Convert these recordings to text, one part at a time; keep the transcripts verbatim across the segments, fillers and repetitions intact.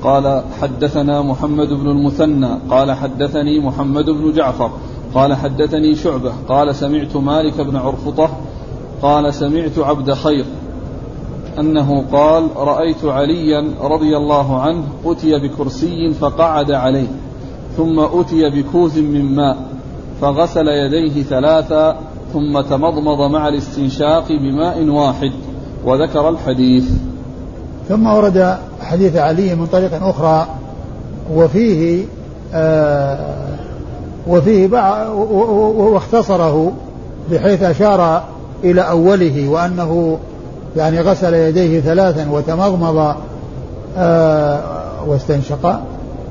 قال حدثنا محمد بن المثنى قال حدثني محمد بن جعفر قال حدثني شعبة قال سمعت مالك بن عرفطة قال سمعت عبد خير أنه قال رأيت عليا رضي الله عنه أتي بكرسي فقعد عليه ثم أتي بكوز من ماء فغسل يديه ثلاثا ثم تمضمض مع الاستنشاق بماء واحد وذكر الحديث. ثم ورد حديث علي من طريق أخرى وفيه آه وفيه واختصره بحيث أشار إلى أوله وأنه يعني غسل يديه ثلاثا وتمضمض آه واستنشق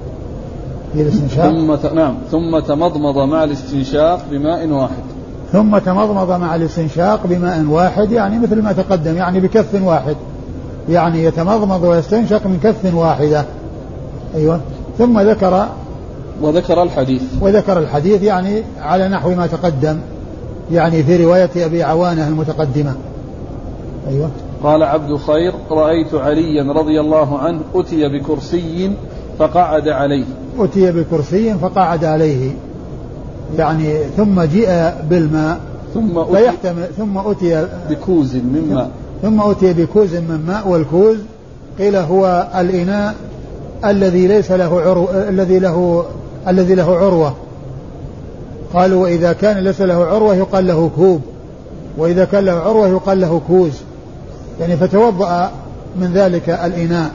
ثم ت... نعم ثم تمضمض مع الاستنشاق بماء واحد ثم تمضمض مع الاستنشاق بماء واحد يعني مثل ما تقدم يعني بكف واحد يعني يتمضمض ويستنشق من كف واحدة. أيوة. ثم ذكر وذكر الحديث وذكر الحديث يعني على نحو ما تقدم يعني في رواية أبي عوانة المتقدمة. أيوة. قال عبد خير رأيت عليا رضي الله عنه أتي بكرسي فقعد عليه أتي بكرسي فقعد عليه يعني ثم جاء بالماء ثم أتي فيحتمل ثم أتي بكوز من ماء ثم أتي بكوز من ماء والكوز قيل هو الإناء الذي ليس له عرو الذي له الذي له عروة. قالوا وإذا كان ليس له عروة يقال له كوب وإذا كان له عروة يقال له كوز يعني فتوضأ من ذلك الإناء.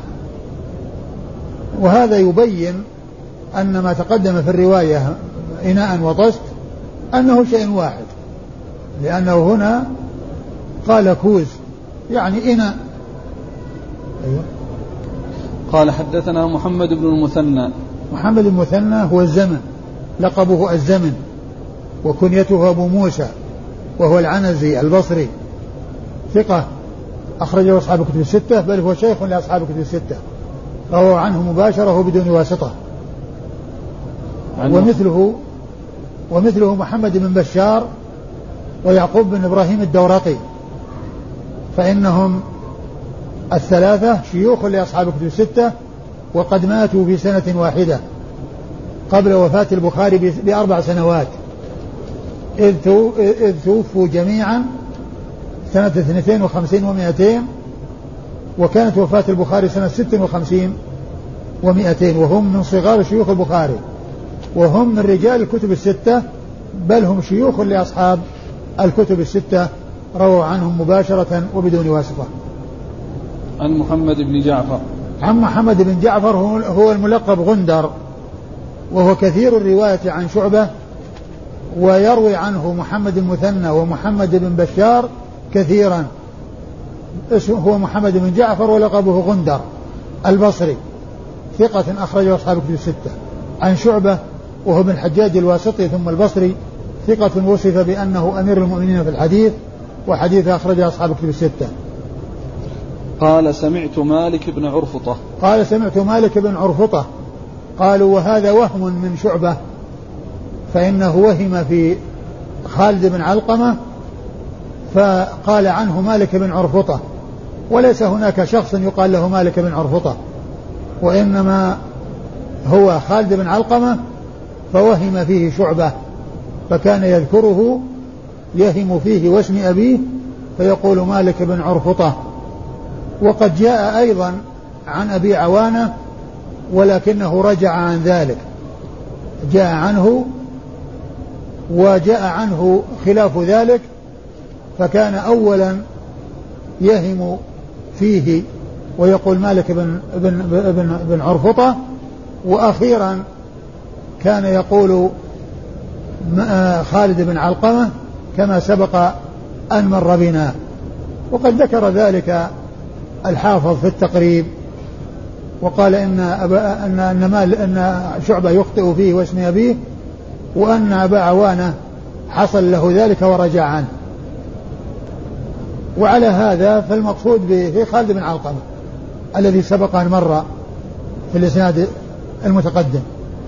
وهذا يبين أن ما تقدم في الرواية إناء وطست أنه شيء واحد لأنه هنا قال كوز يعني إناء. أيوة. قال حدثنا محمد بن المثنى محمد المثنى هو الزمن لقبه الزمن وكنيته أبو موسى وهو العنزي البصري ثقة أخرجه أصحاب الكتب الستة بل هو شيخ لأصحاب الكتب الستة روى عنه مباشرة بدون واسطة. ومثله ومثله محمد بن بشار ويعقوب بن إبراهيم الدورقي فإنهم الثلاثة شيوخ لأصحاب الكتب الستة وقد ماتوا في سنة واحدة قبل وفاة البخاري بأربع سنوات إذ توفوا جميعا سنة اثنتين وخمسين ومائتين وكانت وفاة البخاري سنة ست وخمسين ومائتين وهم من صغار شيوخ البخاري وهم من رجال الكتب الستة بل هم شيوخ لأصحاب الكتب الستة رووا عنهم مباشرة وبدون واسطة. عن محمد بن جعفر عن محمد بن جعفر هو الملقب غندر وهو كثير الرواية عن شعبة ويروي عنه محمد المثنى ومحمد بن بشار كثيرا. اسمه هو محمد بن جعفر ولقبه غندر البصري ثقة أخرجه أصحاب الكتب الستة. عن شعبة وهو بن الحجاج الواسطي ثم البصري ثقة وصف بأنه أمير المؤمنين في الحديث وحديث أخرجه أصحاب الكتب الستة. قال سمعت مالك بن عرفطة قال سمعت مالك بن عرفطة قالوا وهذا وهم من شعبة فإنه وهم في خالد بن علقمة فقال عنه مالك بن عرفطة وليس هناك شخص يقال له مالك بن عرفطة وإنما هو خالد بن علقمة فوهم فيه شعبة فكان يذكره يهم فيه واسم أبيه فيقول مالك بن عرفطة. وقد جاء أيضا عن أبي عوانة ولكنه رجع عن ذلك جاء عنه وجاء عنه خلاف ذلك فكان أولا يهم فيه ويقول مالك بن, بن, بن, بن عرفطة وأخيرا كان يقول خالد بن علقمة كما سبق أن مر بنا. وقد ذكر ذلك الحافظ في التقريب وقال إن, أبا أن, أن, مال أن شعبة يخطئ فيه واسم أبيه وأن أبا عوانة حصل له ذلك ورجع عنه. وعلى هذا فالمقصود به خالد بن علقمة الذي سبق أن مر في الإسناد المتقدم.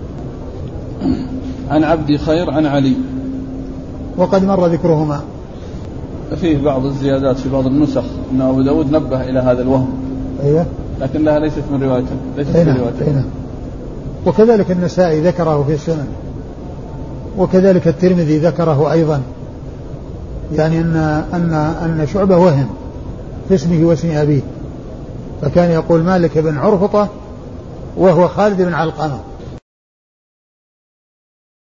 عن عبد خير عن علي وقد مر ذكرهما. فيه بعض الزيادات في بعض النسخ أن أبو داود نبه إلى هذا الوهم. أيوه. لكنها ليست من روايته ليست من روايته. وكذلك النسائي ذكره في السنن، وكذلك الترمذي ذكره أيضا، يعني أن أن أن شعبة وهم في اسمه واسم أبيه، فكان يقول مالك بن عرفطة وهو خالد بن علقمة،